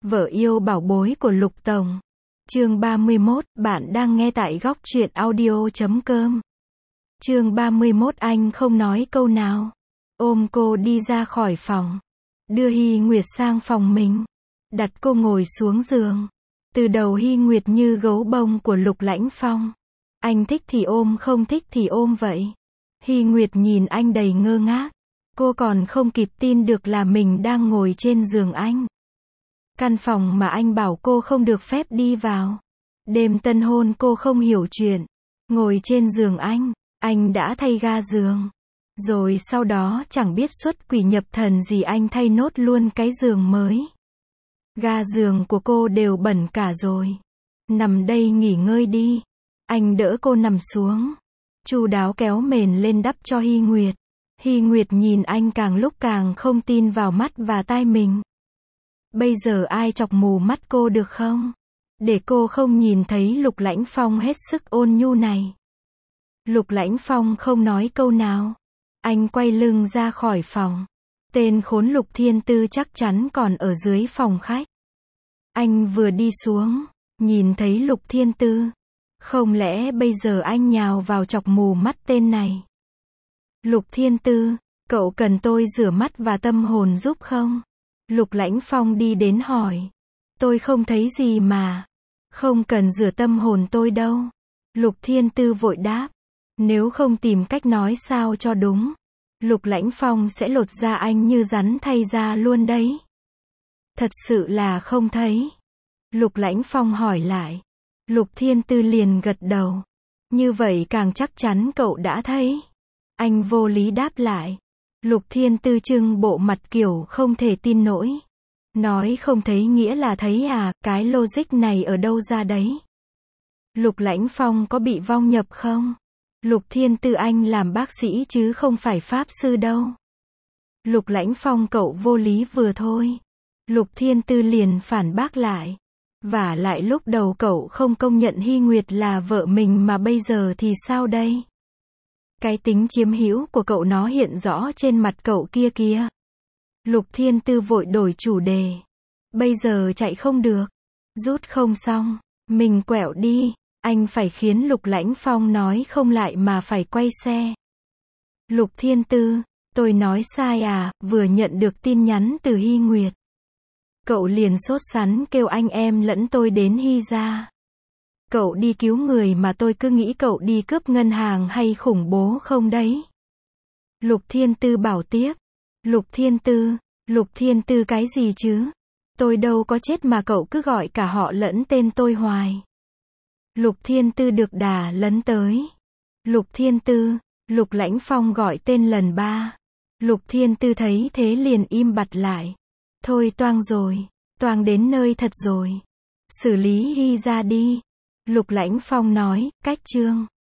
Vợ yêu bảo bối của Lục Tổng. Chương 31, bạn đang nghe tại góc truyện audio.com. Chương 31, anh không nói câu nào. Ôm cô đi ra khỏi phòng. Đưa Hy Nguyệt sang phòng mình. Đặt cô ngồi xuống giường. Từ đầu Hy Nguyệt như gấu bông của Lục Lãnh Phong. Anh thích thì ôm, không thích thì ôm vậy. Hy Nguyệt nhìn anh đầy ngơ ngác. Cô còn không kịp tin được là mình đang ngồi trên giường anh. Căn phòng mà anh bảo cô không được phép đi vào. Đêm tân hôn cô không hiểu chuyện. Ngồi trên giường anh đã thay ga giường. Rồi sau đó chẳng biết xuất quỷ nhập thần gì anh thay nốt luôn cái giường mới. Ga giường của cô đều bẩn cả rồi. Nằm đây nghỉ ngơi đi. Anh đỡ cô nằm xuống. Chu đáo kéo mền lên đắp cho Hy Nguyệt. Hy Nguyệt nhìn anh càng lúc càng không tin vào mắt và tai mình. Bây giờ ai chọc mù mắt cô được không? Để cô không nhìn thấy Lục Lãnh Phong hết sức ôn nhu này. Lục Lãnh Phong không nói câu nào. Anh quay lưng ra khỏi phòng. Tên khốn Lục Thiên Tư chắc chắn còn ở dưới phòng khách. Anh vừa đi xuống, nhìn thấy Lục Thiên Tư. Không lẽ bây giờ anh nhào vào chọc mù mắt tên này? Lục Thiên Tư, cậu cần tôi rửa mắt và tâm hồn giúp không? Lục Lãnh Phong đi đến hỏi. Tôi không thấy gì mà. Không cần rửa tâm hồn tôi đâu. Lục Thiên Tư vội đáp. Nếu không tìm cách nói sao cho đúng, Lục Lãnh Phong sẽ lột da anh như rắn thay da luôn đấy. Thật sự là không thấy. Lục Lãnh Phong hỏi lại. Lục Thiên Tư liền gật đầu. Như vậy càng chắc chắn cậu đã thấy. Anh vô lý đáp lại. Lục Thiên Tư trưng bộ mặt kiểu không thể tin nổi. Nói không thấy nghĩa là thấy à, cái logic này ở đâu ra đấy? Lục Lãnh Phong có bị vong nhập không? Lục Thiên Tư anh làm bác sĩ chứ không phải pháp sư đâu. Lục Lãnh Phong cậu vô lý vừa thôi. Lục Thiên Tư liền phản bác lại. Vả lại lúc đầu cậu không công nhận Hy Nguyệt là vợ mình mà bây giờ thì sao đây? Cái tính chiếm hữu của cậu nó hiện rõ trên mặt cậu kia kìa. Lục Thiên Tư vội đổi chủ đề. Bây giờ chạy không được. Rút không xong. Mình quẹo đi. Anh phải khiến Lục Lãnh Phong nói không lại mà phải quay xe. Lục Thiên Tư, tôi nói sai à, vừa nhận được tin nhắn từ Hy Nguyệt. Cậu liền sốt sắng kêu anh em lẫn tôi đến Hy gia. Cậu đi cứu người mà tôi cứ nghĩ cậu đi cướp ngân hàng hay khủng bố không đấy. Lục Thiên Tư bảo tiếp. Lục Thiên Tư cái gì chứ? Tôi đâu có chết mà cậu cứ gọi cả họ lẫn tên tôi hoài. Lục Thiên Tư được đà lấn tới. Lục Thiên Tư, Lục Lãnh Phong gọi tên lần 3. Lục Thiên Tư thấy thế liền im bặt lại. Thôi toang rồi, toang đến nơi thật rồi. Xử lý Hy ra đi. Lục Lãnh Phong nói, cách chương.